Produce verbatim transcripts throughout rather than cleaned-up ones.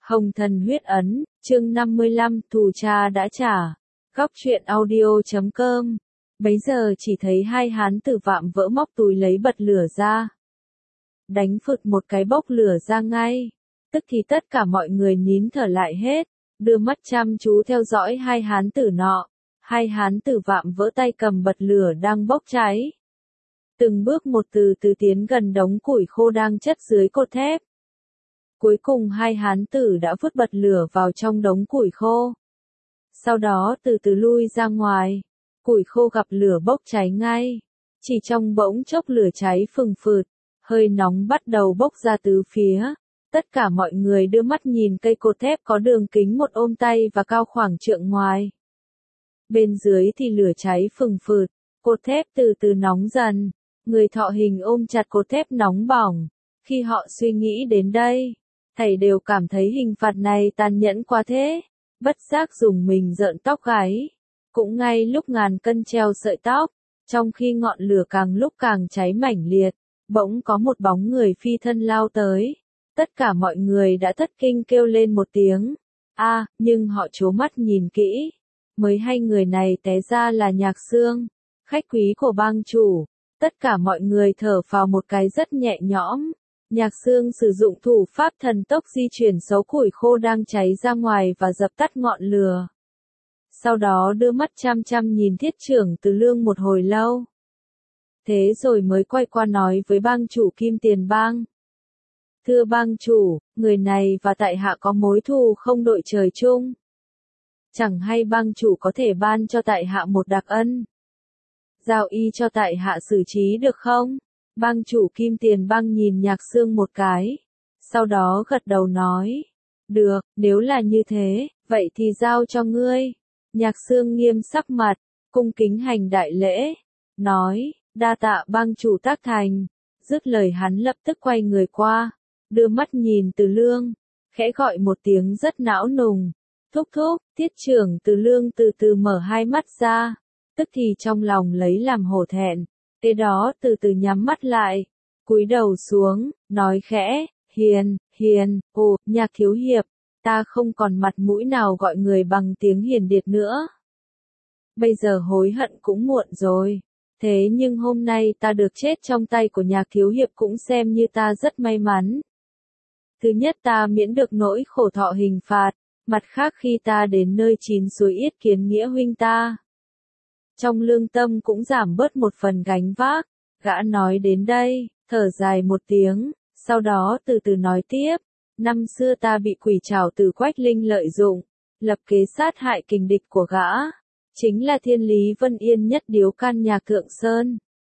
Hồng Thần Huyết Ấn, chương năm mươi lăm, thù cha đã trả. Góc truyện audio chấm com. Bấy giờ chỉ thấy hai hán tử vạm vỡ móc túi lấy bật lửa ra. Đánh phụt một cái bốc lửa ra ngay. Tức thì tất cả mọi người nín thở lại hết, đưa mắt chăm chú theo dõi hai hán tử nọ. Hai hán tử vạm vỡ tay cầm bật lửa đang bốc cháy. Từng bước một từ từ tiến gần đống củi khô đang chất dưới cột thép. Cuối cùng hai hán tử đã vứt bật lửa vào trong đống củi khô. Sau đó từ từ lui ra ngoài. Củi khô gặp lửa bốc cháy ngay. Chỉ trong bỗng chốc lửa cháy phừng phượt, hơi nóng bắt đầu bốc ra tứ phía. Tất cả mọi người đưa mắt nhìn cây cột thép có đường kính một ôm tay và cao khoảng trượng ngoài. Bên dưới thì lửa cháy phừng phượt, cột thép từ từ nóng dần. Người thọ hình ôm chặt cột thép nóng bỏng. Khi họ suy nghĩ đến đây, thầy đều cảm thấy hình phạt này tàn nhẫn quá thế. Bất giác dùng mình rợn tóc gáy. Cũng ngay lúc ngàn cân treo sợi tóc, trong khi ngọn lửa càng lúc càng cháy mãnh liệt, bỗng có một bóng người phi thân lao tới. Tất cả mọi người đã thất kinh kêu lên một tiếng. A, à, nhưng họ trố mắt nhìn kỹ. Mới hai người này té ra là Nhạc Xương, khách quý của bang chủ. Tất cả mọi người thở phào một cái rất nhẹ nhõm. Nhạc Xương sử dụng thủ pháp thần tốc di chuyển xấu củi khô đang cháy ra ngoài và dập tắt ngọn lửa. Sau đó đưa mắt chăm chăm nhìn Thiết trưởng Từ Lương một hồi lâu. Thế rồi mới quay qua nói với bang chủ Kim Tiền Bang. Thưa bang chủ, người này và tại hạ có mối thù không đội trời chung. Chẳng hay bang chủ có thể ban cho tại hạ một đặc ân. Giao y cho tại hạ xử trí được không? Bang chủ Kim Tiền Bang nhìn Nhạc Xương một cái. Sau đó gật đầu nói. Được, nếu là như thế, vậy thì giao cho ngươi. Nhạc Xương nghiêm sắc mặt, cung kính hành đại lễ. Nói, đa tạ bang chủ tác thành. Dứt lời hắn lập tức quay người qua. Đưa mắt nhìn Từ Lương. Khẽ gọi một tiếng rất não nùng. Thúc thúc, Thiết trưởng Từ Lương từ từ mở hai mắt ra. Tức thì trong lòng lấy làm hổ thẹn. Kế đó từ từ nhắm mắt lại, cúi đầu xuống, nói khẽ, hiền, hiền, ồ, Nhạc thiếu hiệp, ta không còn mặt mũi nào gọi người bằng tiếng hiền điệt nữa. Bây giờ hối hận cũng muộn rồi, thế nhưng hôm nay ta được chết trong tay của Nhạc thiếu hiệp cũng xem như ta rất may mắn. Thứ nhất ta miễn được nỗi khổ thọ hình phạt, mặt khác khi ta đến nơi chín suối yết kiến nghĩa huynh ta. Trong lương tâm cũng giảm bớt một phần gánh vác, gã nói đến đây, thở dài một tiếng, sau đó từ từ nói tiếp, năm xưa ta bị quỷ trảo tử Quách Linh lợi dụng, lập kế sát hại kình địch của gã, chính là Thiên Lý Vân Yên nhất điếu can Nhạc Thượng Sơn.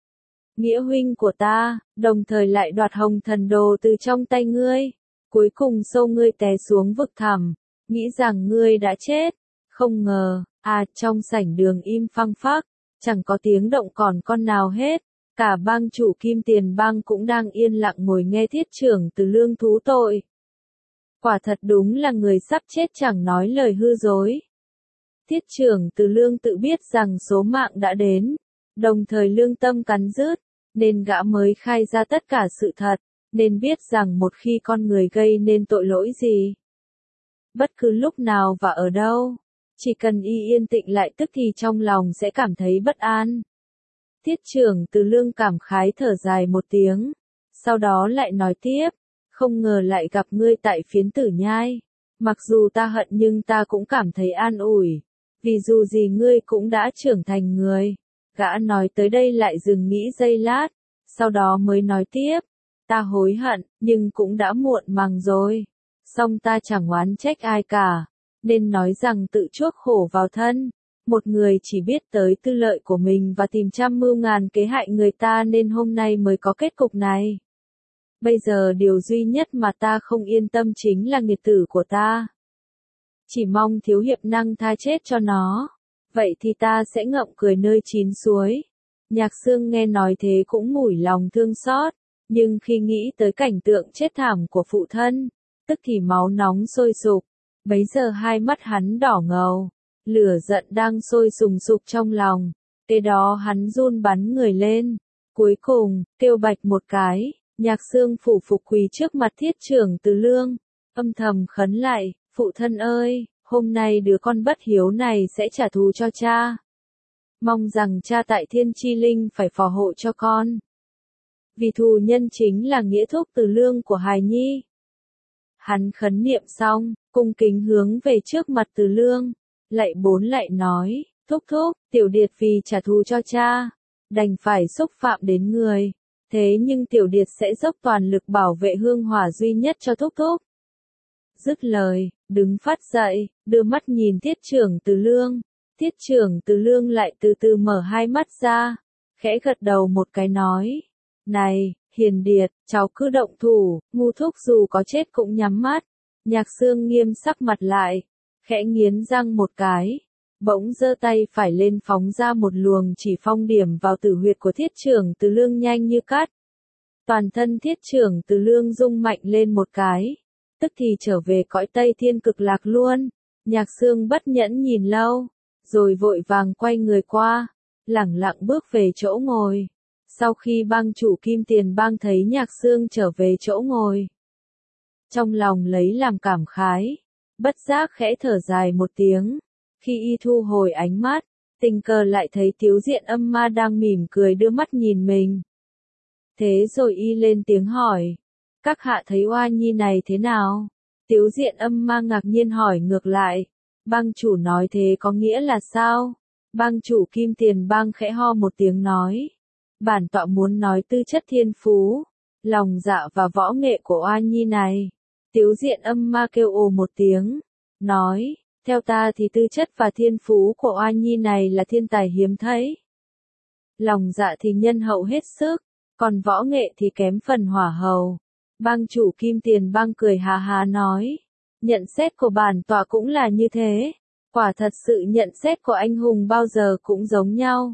Nghĩa huynh của ta, đồng thời lại đoạt Hồng Thần Đồ từ trong tay ngươi, cuối cùng xô ngươi té xuống vực thẳm, nghĩ rằng ngươi đã chết, không ngờ. À, trong sảnh đường im phăng phắc, chẳng có tiếng động còn con nào hết, cả bang chủ Kim Tiền Bang cũng đang yên lặng ngồi nghe Thiết trưởng Từ Lương thú tội. Quả thật đúng là người sắp chết chẳng nói lời hư dối. Thiết trưởng Từ Lương tự biết rằng số mạng đã đến, đồng thời lương tâm cắn rứt, nên gã mới khai ra tất cả sự thật, nên biết rằng một khi con người gây nên tội lỗi gì, bất cứ lúc nào và ở đâu, chỉ cần y yên tĩnh lại tức thì trong lòng sẽ cảm thấy bất an. Thiết trưởng Từ Lương cảm khái thở dài một tiếng, sau đó lại nói tiếp, không ngờ lại gặp ngươi tại Phiến Tử Nhai. Mặc dù ta hận nhưng ta cũng cảm thấy an ủi, vì dù gì ngươi cũng đã trưởng thành người. Gã nói tới đây lại dừng nghĩ giây lát, sau đó mới nói tiếp, ta hối hận, nhưng cũng đã muộn màng rồi. Song ta chẳng oán trách ai cả. Nên nói rằng tự chuốc khổ vào thân, một người chỉ biết tới tư lợi của mình và tìm trăm mưu ngàn kế hại người ta nên hôm nay mới có kết cục này. Bây giờ điều duy nhất mà ta không yên tâm chính là nghiệt tử của ta. Chỉ mong thiếu hiệp năng tha chết cho nó, vậy thì ta sẽ ngậm cười nơi chín suối. Nhạc Xương nghe nói thế cũng mủi lòng thương xót, nhưng khi nghĩ tới cảnh tượng chết thảm của phụ thân, tức thì máu nóng sôi sục. Bấy giờ hai mắt hắn đỏ ngầu, lửa giận đang sôi sùng sục trong lòng, kế đó hắn run bắn người lên, cuối cùng, kêu bạch một cái, Nhạc Xương phủ phục quỳ trước mặt Thiết trưởng Từ Lương, âm thầm khấn lại, phụ thân ơi, hôm nay đứa con bất hiếu này sẽ trả thù cho cha. Mong rằng cha tại thiên chi linh phải phò hộ cho con. Vì thù nhân chính là nghĩa thúc từ lương của hài nhi. Hắn khấn niệm xong, cung kính hướng về trước mặt từ lương, lạy bốn lạy nói, thúc thúc, tiểu điệt vì trả thù cho cha, đành phải xúc phạm đến người. Thế nhưng tiểu điệt sẽ dốc toàn lực bảo vệ hương hỏa duy nhất cho thúc thúc. Dứt lời, đứng phát dậy, đưa mắt nhìn Tiết trưởng Từ Lương. Tiết trưởng Từ Lương lại từ từ mở hai mắt ra, khẽ gật đầu một cái nói. Này, Hiền Điệt, cháu cứ động thủ, ngu thúc dù có chết cũng nhắm mắt. Nhạc Xương nghiêm sắc mặt lại, khẽ nghiến răng một cái. Bỗng giơ tay phải lên phóng ra một luồng chỉ phong điểm vào tử huyệt của Thiết trưởng Từ Lương nhanh như cát. Toàn thân Thiết trưởng Từ Lương rung mạnh lên một cái, tức thì trở về cõi Tây Thiên Cực Lạc luôn. Nhạc Xương bất nhẫn nhìn lâu, rồi vội vàng quay người qua, lẳng lặng bước về chỗ ngồi. Sau khi bang chủ Kim Tiền Bang thấy Nhạc Xương trở về chỗ ngồi, trong lòng lấy làm cảm khái, bất giác khẽ thở dài một tiếng. Khi y thu hồi ánh mắt, tình cờ lại thấy Tiếu Diện Âm Ma đang mỉm cười đưa mắt nhìn mình. Thế rồi y lên tiếng hỏi, các hạ thấy oa nhi này thế nào? Tiếu Diện Âm Ma ngạc nhiên hỏi ngược lại, bang chủ nói thế có nghĩa là sao? Bang chủ Kim Tiền Bang khẽ ho một tiếng nói, bản tọa muốn nói tư chất thiên phú, lòng dạ và võ nghệ của oa nhi này. Tiếu Diện Âm Ma kêu ồ một tiếng, nói, theo ta thì tư chất và thiên phú của oa nhi này là thiên tài hiếm thấy. Lòng dạ thì nhân hậu hết sức, còn võ nghệ thì kém phần hỏa hầu. Bang chủ Kim Tiền Bang cười hà hà nói, nhận xét của bản tọa cũng là như thế, quả thật sự nhận xét của anh hùng bao giờ cũng giống nhau.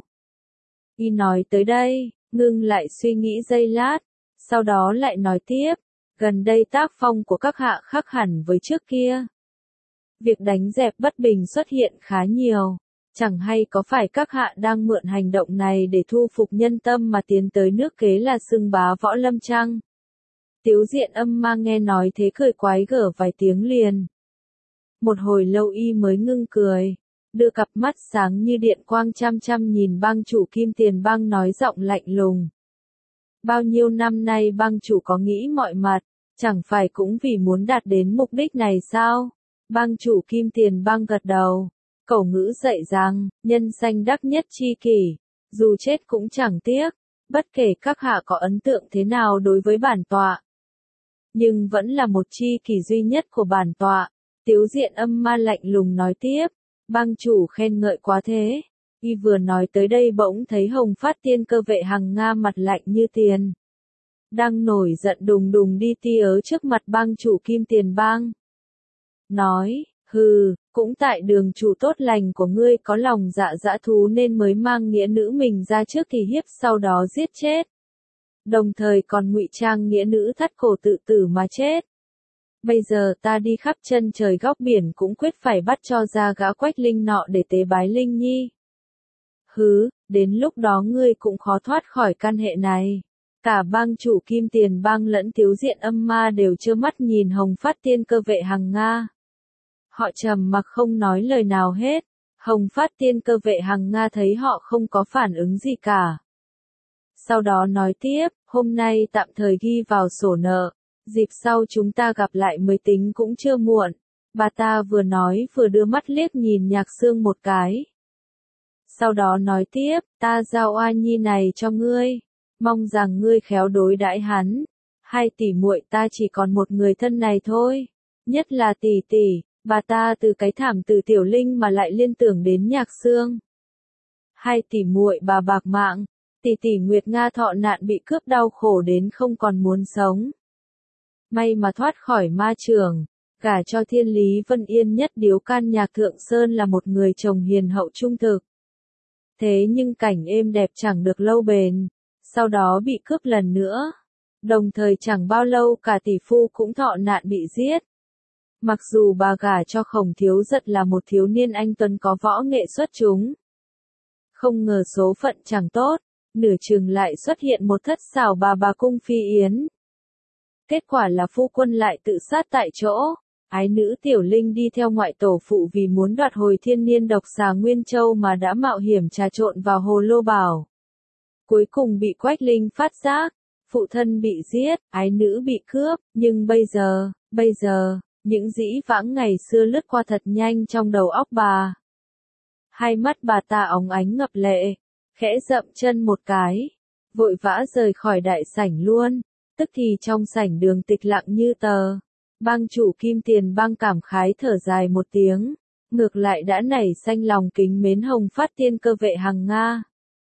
Y nói tới đây, ngưng lại suy nghĩ giây lát, sau đó lại nói tiếp, gần đây tác phong của các hạ khác hẳn với trước kia. Việc đánh dẹp bất bình xuất hiện khá nhiều, chẳng hay có phải các hạ đang mượn hành động này để thu phục nhân tâm mà tiến tới nước kế là xưng bá võ lâm chăng? Tiếu Diện Âm Ma nghe nói thế cười quái gở vài tiếng liền. Một hồi lâu y mới ngưng cười, đưa cặp mắt sáng như điện quang chăm chăm nhìn bang chủ Kim Tiền Bang nói giọng lạnh lùng. Bao nhiêu năm nay bang chủ có nghĩ mọi mặt, chẳng phải cũng vì muốn đạt đến mục đích này sao? Bang chủ Kim Tiền Bang gật đầu, cẩu ngữ dạy rằng, nhân sanh đắc nhất chi kỷ, dù chết cũng chẳng tiếc, bất kể các hạ có ấn tượng thế nào đối với bản tọa. Nhưng vẫn là một chi kỷ duy nhất của bản tọa. Tiếu Diện Âm Ma lạnh lùng nói tiếp, bang chủ khen ngợi quá thế. Y vừa nói tới đây bỗng thấy Hồng Phát Tiên Cơ Vệ Hằng Nga mặt lạnh như tiền, đang nổi giận đùng đùng đi tía trước mặt bang chủ Kim Tiền Bang. Nói, hừ, cũng tại đường chủ tốt lành của ngươi có lòng dạ dã thú nên mới mang nghĩa nữ mình ra trước thì hiếp sau đó giết chết. Đồng thời còn ngụy trang nghĩa nữ thắt cổ tự tử mà chết. Bây giờ ta đi khắp chân trời góc biển cũng quyết phải bắt cho ra gã Quách Linh nọ để tế bái Linh Nhi. Hứ, đến lúc đó ngươi cũng khó thoát khỏi căn hệ này. Cả bang chủ Kim Tiền Bang lẫn Tiếu Diện Âm Ma đều trơ mắt nhìn Hồng Phát Tiên Cơ Vệ Hằng Nga. Họ trầm mặc không nói lời nào hết. Hồng Phát Tiên Cơ Vệ Hằng Nga thấy họ không có phản ứng gì cả. Sau đó nói tiếp, hôm nay tạm thời ghi vào sổ nợ, dịp sau chúng ta gặp lại mới tính cũng chưa muộn. Bà ta vừa nói vừa đưa mắt liếc nhìn Nhạc Xương một cái. Sau đó nói tiếp, ta giao oa nhi này cho ngươi, mong rằng ngươi khéo đối đãi hắn. Hai tỷ muội ta chỉ còn một người thân này thôi, nhất là tỷ tỷ, bà ta từ cái thảm từ Tiểu Linh mà lại liên tưởng đến Nhạc Xương. Hai tỷ muội bà bạc mạng, tỷ tỷ Nguyệt Nga thọ nạn bị cướp đau khổ đến không còn muốn sống. May mà thoát khỏi ma trường, gả cho Thiên Lý Vân Yên nhất điếu can Nhạc Thượng Sơn là một người chồng hiền hậu trung thực. Thế nhưng cảnh êm đẹp chẳng được lâu bền, sau đó bị cướp lần nữa. Đồng thời chẳng bao lâu cả tỷ phu cũng thọ nạn bị giết. Mặc dù bà gả cho Khổng Thiếu Giật là một thiếu niên anh tuấn có võ nghệ xuất chúng. Không ngờ số phận chẳng tốt, nửa chừng lại xuất hiện một thất xảo bà bà cung phi yến. kết quả là phu quân lại tự sát tại chỗ. Ái nữ Tiểu Linh đi theo ngoại tổ phụ vì muốn đoạt hồi thiên niên độc xà Nguyên Châu mà đã mạo hiểm trà trộn vào hồ lô bảo. Cuối cùng bị Quách Linh phát giác, phụ thân bị giết, ái nữ bị cướp, nhưng bây giờ, bây giờ, những dĩ vãng ngày xưa lướt qua thật nhanh trong đầu óc bà. Hai mắt bà ta óng ánh ngập lệ, khẽ dậm chân một cái, vội vã rời khỏi đại sảnh luôn, tức thì trong sảnh đường tịch lặng như tờ. Bang chủ Kim Tiền Bang cảm khái thở dài một tiếng, ngược lại đã nảy xanh lòng kính mến Hồng Phát Tiên Cơ vệ Hằng Nga.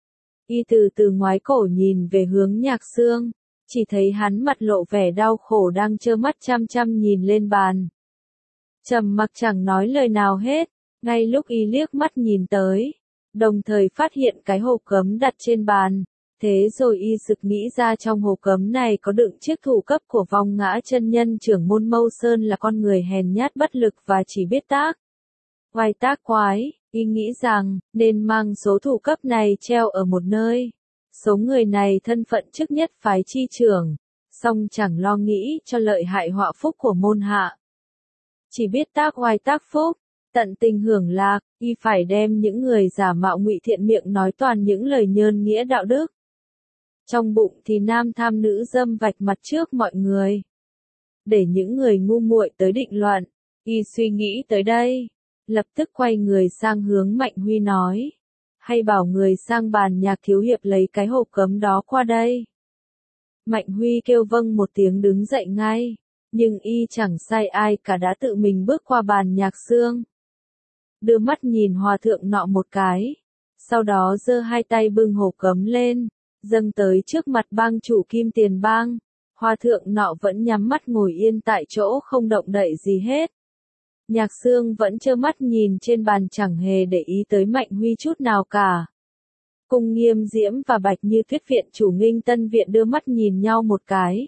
Y từ từ ngoái cổ nhìn về hướng Nhạc Xương, chỉ thấy hắn mặt lộ vẻ đau khổ đang trơ mắt chăm chăm nhìn lên bàn. Trầm mặc chẳng nói lời nào hết, ngay lúc y liếc mắt nhìn tới, đồng thời phát hiện cái hộp cấm đặt trên bàn. Thế rồi y sực nghĩ ra trong hộp cấm này có đựng chiếc thủ cấp của Vong Ngã chân nhân trưởng môn Mâu Sơn là con người hèn nhát bất lực và chỉ biết tác. Oai tác quái, y nghĩ rằng nên mang số thủ cấp này treo ở một nơi. Số người này thân phận chức nhất phái chi trưởng, song chẳng lo nghĩ cho lợi hại họa phúc của môn hạ. Chỉ biết tác oai tác phúc, tận tình hưởng lạc, y phải đem những người giả mạo ngụy thiện miệng nói toàn những lời nhơn nghĩa đạo đức. Trong bụng thì nam tham nữ dâm vạch mặt trước mọi người. Để những người ngu muội tới định luận, y suy nghĩ tới đây, lập tức quay người sang hướng Mạnh Huy nói. Hay bảo người sang bàn Nhạc thiếu hiệp lấy cái hộp cấm đó qua đây. Mạnh Huy kêu vâng một tiếng đứng dậy ngay, nhưng y chẳng sai ai cả đã tự mình bước qua bàn Nhạc Xương. Đưa mắt nhìn hòa thượng nọ một cái, sau đó giơ hai tay bưng hộp cấm lên, dâng tới trước mặt bang chủ Kim Tiền Bang. Hòa thượng nọ vẫn nhắm mắt ngồi yên tại chỗ không động đậy gì hết. Nhạc Xương vẫn trơ mắt nhìn trên bàn chẳng hề để ý tới Mạnh Huy chút nào cả. Cung Nghiêm Diễm và Bạch Như Thuyết viện chủ Nghinh Tân viện đưa mắt nhìn nhau một cái.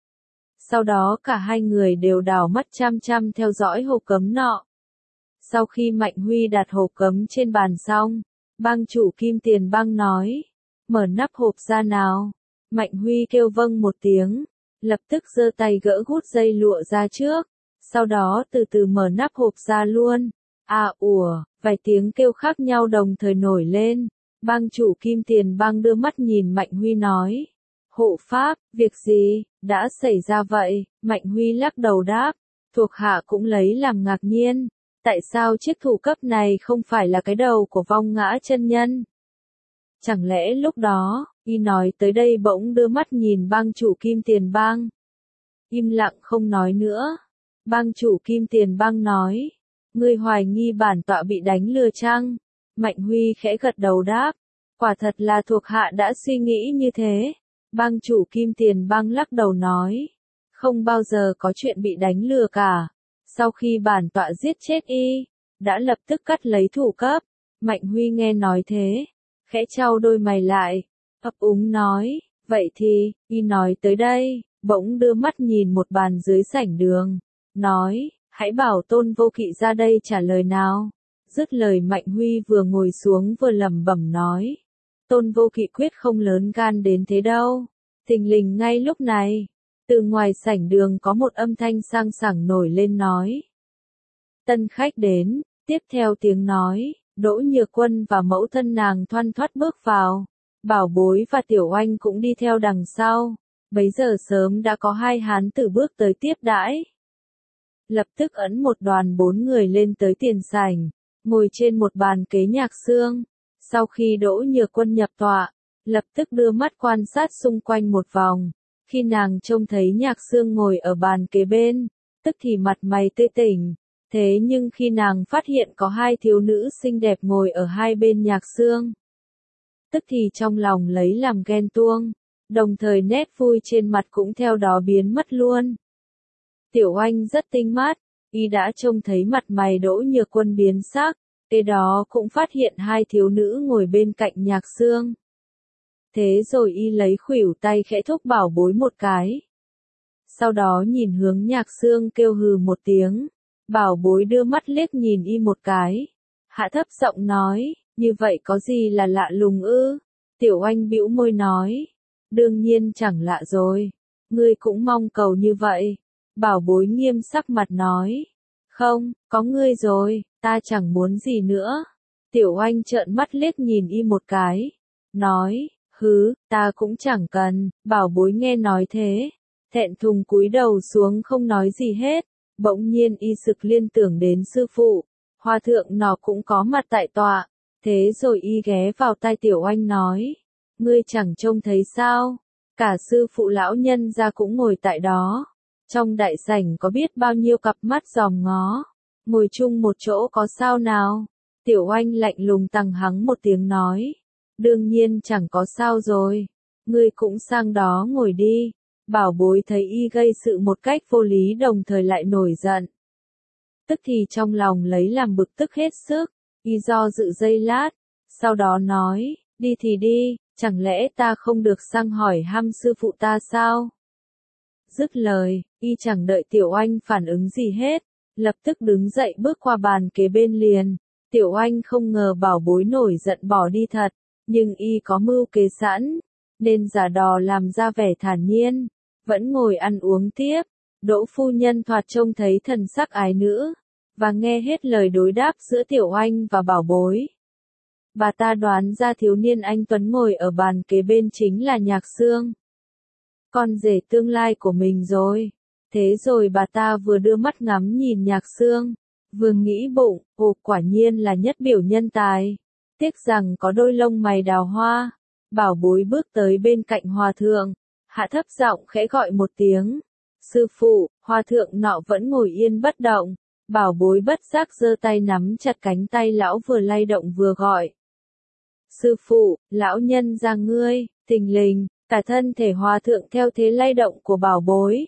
Sau đó cả hai người đều đảo mắt chăm chăm theo dõi hộp cấm nọ. Sau khi Mạnh Huy đặt hộp cấm trên bàn xong, bang chủ Kim Tiền Bang nói, mở nắp hộp ra nào. Mạnh Huy kêu vâng một tiếng, lập tức giơ tay gỡ gút dây lụa ra trước, sau đó từ từ mở nắp hộp ra luôn. À ủa, vài tiếng kêu khác nhau đồng thời nổi lên. Bang chủ Kim Tiền Bang đưa mắt nhìn Mạnh Huy nói, hộ pháp, việc gì, đã xảy ra vậy? Mạnh Huy lắc đầu đáp, thuộc hạ cũng lấy làm ngạc nhiên, tại sao chiếc thủ cấp này không phải là cái đầu của Vong Ngã chân nhân? Chẳng lẽ lúc đó, y nói tới đây bỗng đưa mắt nhìn bang chủ Kim Tiền Bang. Im lặng không nói nữa. Bang chủ Kim Tiền Bang nói, ngươi hoài nghi bản tọa bị đánh lừa chăng? Mạnh Huy khẽ gật đầu đáp, quả thật là thuộc hạ đã suy nghĩ như thế. Bang chủ Kim Tiền Bang lắc đầu nói, không bao giờ có chuyện bị đánh lừa cả. Sau khi bản tọa giết chết y, đã lập tức cắt lấy thủ cấp. Mạnh Huy nghe nói thế, khẽ chau đôi mày lại, ấp úng nói, vậy thì, y nói tới đây, bỗng đưa mắt nhìn một bàn dưới sảnh đường, nói, hãy bảo Tôn Vô Kỵ ra đây trả lời nào. Dứt lời Mạnh Huy vừa ngồi xuống vừa lẩm bẩm nói, Tôn Vô Kỵ quyết không lớn gan đến thế đâu. Thình lình ngay lúc này, từ ngoài sảnh đường có một âm thanh sang sảng nổi lên nói, tân khách đến. Tiếp theo tiếng nói, Đỗ Nhược Quân và mẫu thân nàng thoăn thoắt bước vào, Bảo Bối và Tiểu Oanh cũng đi theo đằng sau. Bấy giờ sớm đã có hai hán tử bước tới tiếp đãi. Lập tức ấn một đoàn bốn người lên tới tiền sảnh, ngồi trên một bàn kế Nhạc Xương. Sau khi Đỗ Nhược Quân nhập tọa, lập tức đưa mắt quan sát xung quanh một vòng. Khi nàng trông thấy Nhạc Xương ngồi ở bàn kế bên, tức thì mặt mày tươi tỉnh. Thế nhưng khi nàng phát hiện có hai thiếu nữ xinh đẹp ngồi ở hai bên Nhạc Xương, tức thì trong lòng lấy làm ghen tuông, đồng thời nét vui trên mặt cũng theo đó biến mất luôn. Tiểu Oanh rất tinh mắt, y đã trông thấy mặt mày Đỗ Nhược Quân biến sắc, kế đó cũng phát hiện hai thiếu nữ ngồi bên cạnh Nhạc Xương. Thế rồi y lấy khuỷu tay khẽ thúc Bảo Bối một cái. Sau đó nhìn hướng Nhạc Xương kêu hừ một tiếng. Bảo Bối đưa mắt liếc nhìn y một cái, hạ thấp giọng nói, như vậy có gì là lạ lùng ư? Tiểu Oanh bĩu môi nói, đương nhiên chẳng lạ rồi. Ngươi cũng mong cầu như vậy. Bảo bối nghiêm sắc mặt nói. Không, có ngươi rồi, ta chẳng muốn gì nữa. Tiểu Oanh trợn mắt liếc nhìn y một cái. Nói, hứ, ta cũng chẳng cần. Bảo bối nghe nói thế. Thẹn thùng cúi đầu xuống không nói gì hết. Bỗng nhiên y sực liên tưởng đến sư phụ. Hòa thượng nọ cũng có mặt tại tọa. Thế rồi y ghé vào tai Tiểu Oanh nói. Ngươi chẳng trông thấy sao? Cả sư phụ lão nhân gia cũng ngồi tại đó. Trong đại sảnh có biết bao nhiêu cặp mắt dòm ngó. Ngồi chung một chỗ có sao nào? Tiểu Oanh lạnh lùng tằng hắng một tiếng nói. Đương nhiên chẳng có sao rồi. Ngươi cũng sang đó ngồi đi. Bảo bối thấy y gây sự một cách vô lý đồng thời lại nổi giận. Tức thì trong lòng lấy làm bực tức hết sức. Y do dự giây lát. Sau đó nói, đi thì đi, chẳng lẽ ta không được sang hỏi hăm sư phụ ta sao? Dứt lời, y chẳng đợi Tiểu Oanh phản ứng gì hết. Lập tức đứng dậy bước qua bàn kế bên liền. Tiểu Oanh không ngờ bảo bối nổi giận bỏ đi thật. Nhưng y có mưu kế sẵn. Nên giả đò làm ra vẻ thản nhiên. Vẫn ngồi ăn uống tiếp. Đỗ phu nhân thoạt trông thấy thần sắc ái nữ. Và nghe hết lời đối đáp giữa Tiểu Oanh và bảo bối. Bà ta đoán ra thiếu niên anh Tuấn ngồi ở bàn kế bên chính là Nhạc Sương. Con rể tương lai của mình rồi. Thế rồi bà ta vừa đưa mắt ngắm nhìn Nhạc Sương. Vừa nghĩ bụng, ồ quả nhiên là nhất biểu nhân tài. Tiếc rằng có đôi lông mày đào hoa. Bảo bối bước tới bên cạnh hòa thượng. Hạ thấp giọng khẽ gọi một tiếng. Sư phụ, hòa thượng nọ vẫn ngồi yên bất động. Bảo bối bất giác giơ tay nắm chặt cánh tay lão vừa lay động vừa gọi. Sư phụ, lão nhân ra ngươi, thình lình, cả thân thể hòa thượng theo thế lay động của bảo bối.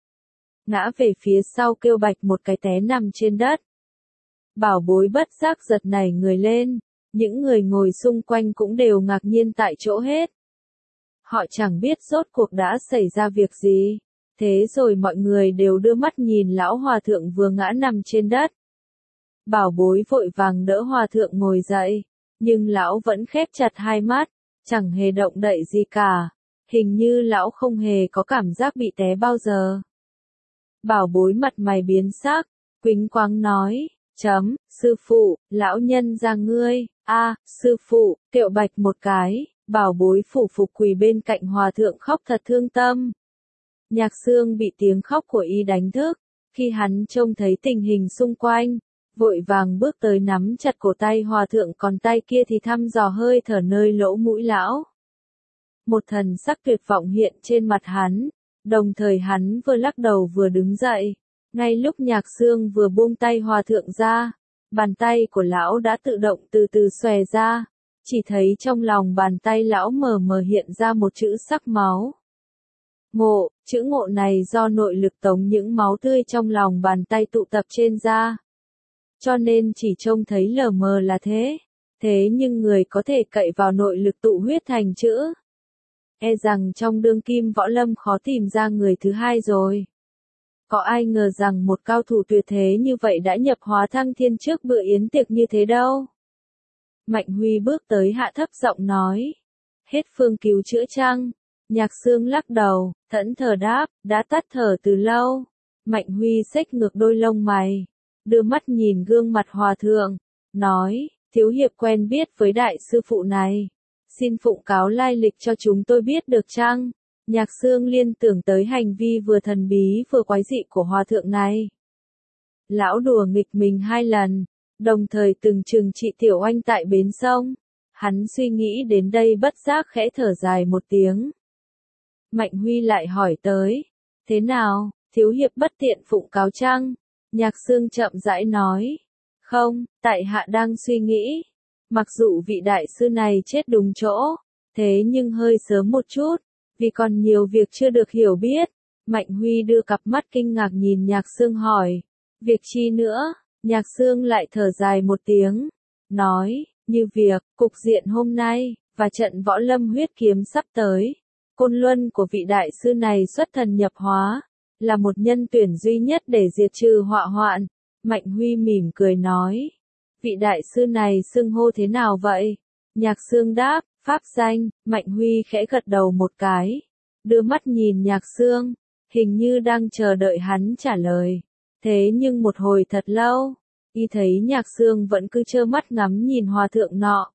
Ngã về phía sau kêu bạch một cái té nằm trên đất. Bảo bối bất giác giật nảy người lên, những người ngồi xung quanh cũng đều ngạc nhiên tại chỗ hết. Họ chẳng biết rốt cuộc đã xảy ra việc gì. Thế rồi mọi người đều đưa mắt nhìn lão hòa thượng vừa ngã nằm trên đất. Bảo bối vội vàng đỡ hòa thượng ngồi dậy, nhưng lão vẫn khép chặt hai mắt, chẳng hề động đậy gì cả. Hình như lão không hề có cảm giác bị té bao giờ. Bảo bối mặt mày biến sắc, quĩnh quáng nói, chấm, sư phụ, lão nhân ra ngươi, a, sư phụ, Kiệu bạch một cái, bảo bối phủ phục quỳ bên cạnh hòa thượng khóc thật thương tâm. Nhạc Sương bị tiếng khóc của y đánh thức, khi hắn trông thấy tình hình xung quanh, vội vàng bước tới nắm chặt cổ tay hòa thượng còn tay kia thì thăm dò hơi thở nơi lỗ mũi lão. Một thần sắc tuyệt vọng hiện trên mặt hắn, đồng thời hắn vừa lắc đầu vừa đứng dậy. Ngay lúc Nhạc Sương vừa buông tay hòa thượng ra, bàn tay của lão đã tự động từ từ xòe ra, chỉ thấy trong lòng bàn tay lão mờ mờ hiện ra một chữ sắc máu. Ngộ, chữ ngộ này do nội lực tống những máu tươi trong lòng bàn tay tụ tập trên da. Cho nên chỉ trông thấy lờ mờ là thế. Thế nhưng người có thể cậy vào nội lực tụ huyết thành chữ. E rằng trong đương kim võ lâm khó tìm ra người thứ hai rồi. Có ai ngờ rằng một cao thủ tuyệt thế như vậy đã nhập hóa thăng thiên trước bữa yến tiệc như thế đâu. Mạnh Huy bước tới hạ thấp giọng nói. Hết phương cứu chữa chăng? Nhạc Sương lắc đầu, thẫn thờ đáp, đã tắt thở từ lâu. Mạnh Huy xếch ngược đôi lông mày, đưa mắt nhìn gương mặt hòa thượng, nói, thiếu hiệp quen biết với đại sư phụ này. Xin phụng cáo lai lịch cho chúng tôi biết được chăng? Nhạc Sương liên tưởng tới hành vi vừa thần bí vừa quái dị của hòa thượng này. Lão đùa nghịch mình hai lần, đồng thời từng trừng trị Tiểu Oanh tại bến sông. Hắn suy nghĩ đến đây bất giác khẽ thở dài một tiếng. Mạnh Huy lại hỏi tới, thế nào, thiếu hiệp bất tiện phụng cáo chăng? Nhạc Sương chậm rãi nói, không, tại hạ đang suy nghĩ. Mặc dù vị đại sư này chết đúng chỗ, thế nhưng hơi sớm một chút, vì còn nhiều việc chưa được hiểu biết. Mạnh Huy đưa cặp mắt kinh ngạc nhìn Nhạc Sương hỏi, việc chi nữa? Nhạc Sương lại thở dài một tiếng, nói, như việc, cục diện hôm nay, và trận võ lâm huyết kiếm sắp tới. Côn luân của vị đại sư này xuất thần nhập hóa, là một nhân tuyển duy nhất để diệt trừ họa hoạn. Mạnh Huy mỉm cười nói, vị đại sư này xưng hô thế nào vậy? Nhạc Sương đáp, pháp danh. Mạnh Huy khẽ gật đầu một cái, đưa mắt nhìn Nhạc Sương, hình như đang chờ đợi hắn trả lời. Thế nhưng một hồi thật lâu, y thấy Nhạc Sương vẫn cứ trơ mắt ngắm nhìn hòa thượng nọ.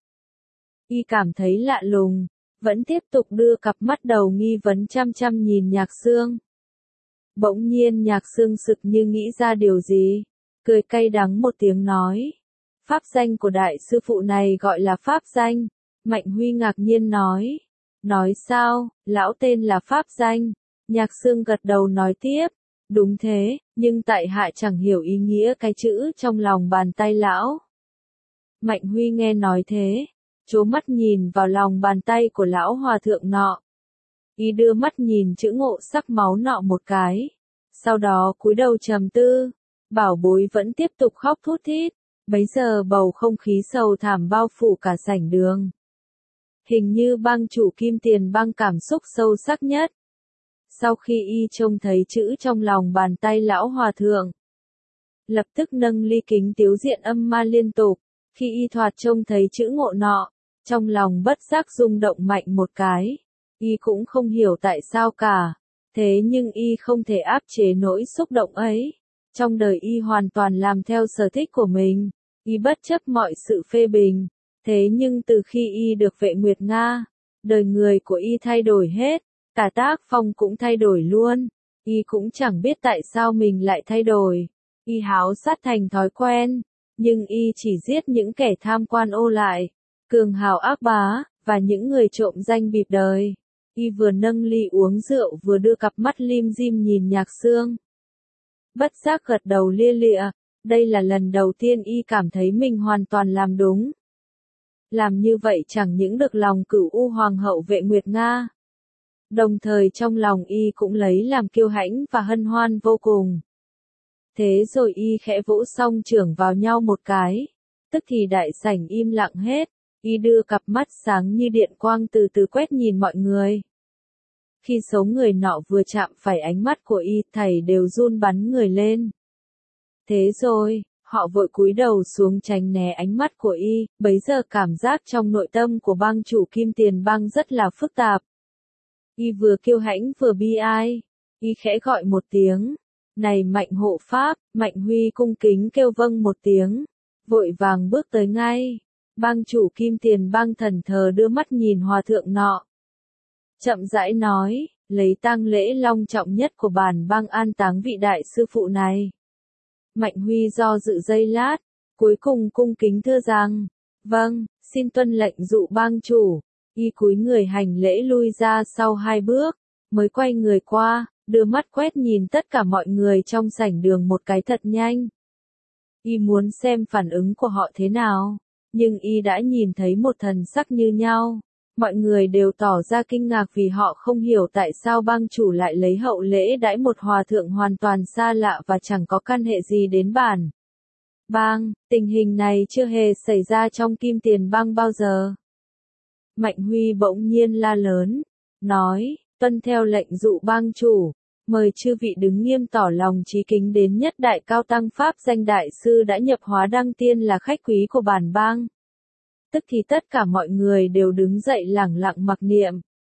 Y cảm thấy lạ lùng, vẫn tiếp tục đưa cặp mắt đầu nghi vấn chăm chăm nhìn Nhạc Sương. Bỗng nhiên Nhạc Sương sực như nghĩ ra điều gì, cười cay đắng một tiếng nói. Pháp danh của đại sư phụ này gọi là pháp danh. Mạnh Huy ngạc nhiên nói. Nói sao, lão tên là pháp danh. Nhạc Sương gật đầu nói tiếp. Đúng thế, nhưng tại hạ chẳng hiểu ý nghĩa cái chữ trong lòng bàn tay lão. Mạnh Huy nghe nói thế, trố mắt nhìn vào lòng bàn tay của lão hòa thượng nọ. Y đưa mắt nhìn chữ ngộ sắc máu nọ một cái. Sau đó cúi đầu trầm tư, bảo bối vẫn tiếp tục khóc thút thít. Bấy giờ bầu không khí sầu thảm bao phủ cả sảnh đường. Hình như bang chủ Kim Tiền Bang cảm xúc sâu sắc nhất. Sau khi y trông thấy chữ trong lòng bàn tay lão hòa thượng, lập tức nâng ly kính tiếu diện âm ma liên tục. Khi y thoạt trông thấy chữ ngộ nọ, trong lòng bất giác rung động mạnh một cái. Y cũng không hiểu tại sao cả, thế nhưng y không thể áp chế nỗi xúc động ấy. Trong đời y hoàn toàn làm theo sở thích của mình, y bất chấp mọi sự phê bình. Thế nhưng từ khi y được Vệ Nguyệt Nga, đời người của y thay đổi hết, cả tác phong cũng thay đổi luôn. Y cũng chẳng biết tại sao mình lại thay đổi. Y háo sát thành thói quen, nhưng y chỉ giết những kẻ tham quan ô lại, cường hào ác bá, và những người trộm danh bịp đời. Y vừa nâng ly uống rượu vừa đưa cặp mắt lim dim nhìn Nhạc Sương. Bất giác gật đầu lia lịa, đây là lần đầu tiên y cảm thấy mình hoàn toàn làm đúng. Làm như vậy chẳng những được lòng Cửu U Hoàng hậu Vệ Nguyệt Nga, đồng thời trong lòng y cũng lấy làm kiêu hãnh và hân hoan vô cùng. Thế rồi y khẽ vỗ song chưởng vào nhau một cái, tức thì đại sảnh im lặng hết, y đưa cặp mắt sáng như điện quang từ từ quét nhìn mọi người. Khi số người nọ vừa chạm phải ánh mắt của y, thảy đều run bắn người lên. Thế rồi, họ vội cúi đầu xuống tránh né ánh mắt của y, bấy giờ cảm giác trong nội tâm của bang chủ Kim Tiền Bang rất là phức tạp. Y vừa kiêu hãnh vừa bi ai, y khẽ gọi một tiếng, này Mạnh hộ pháp. Mạnh Huy cung kính kêu vâng một tiếng, vội vàng bước tới ngay. Bang chủ Kim Tiền Bang thần thờ đưa mắt nhìn hòa thượng nọ, chậm rãi nói, lấy tang lễ long trọng nhất của bản bang an táng vị đại sư phụ này. Mạnh Huy do dự giây lát, cuối cùng cung kính thưa rằng, vâng, xin tuân lệnh dụ bang chủ. Y cúi người hành lễ lui ra sau hai bước, mới quay người qua, đưa mắt quét nhìn tất cả mọi người trong sảnh đường một cái thật nhanh. Y muốn xem phản ứng của họ thế nào, nhưng y đã nhìn thấy một thần sắc như nhau. Mọi người đều tỏ ra kinh ngạc vì họ không hiểu tại sao bang chủ lại lấy hậu lễ đãi một hòa thượng hoàn toàn xa lạ và chẳng có căn hệ gì đến bản bang. Tình hình này chưa hề xảy ra trong Kim Tiền Bang bao giờ. Mạnh Huy bỗng nhiên la lớn, nói, tuân theo lệnh dụ bang chủ, mời chư vị đứng nghiêm tỏ lòng trí kính đến nhất đại cao tăng pháp danh đại sư đã nhập hóa đăng tiên là khách quý của bản bang. Tức thì tất cả mọi người đều đứng dậy lẳng lặng mặc niệm.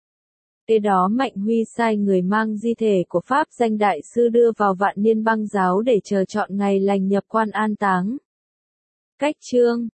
Kế đó Mạnh Huy sai người mang di thể của pháp danh đại sư đưa vào Vạn Niên Bang giáo để chờ chọn ngày lành nhập quan an táng. Cách chương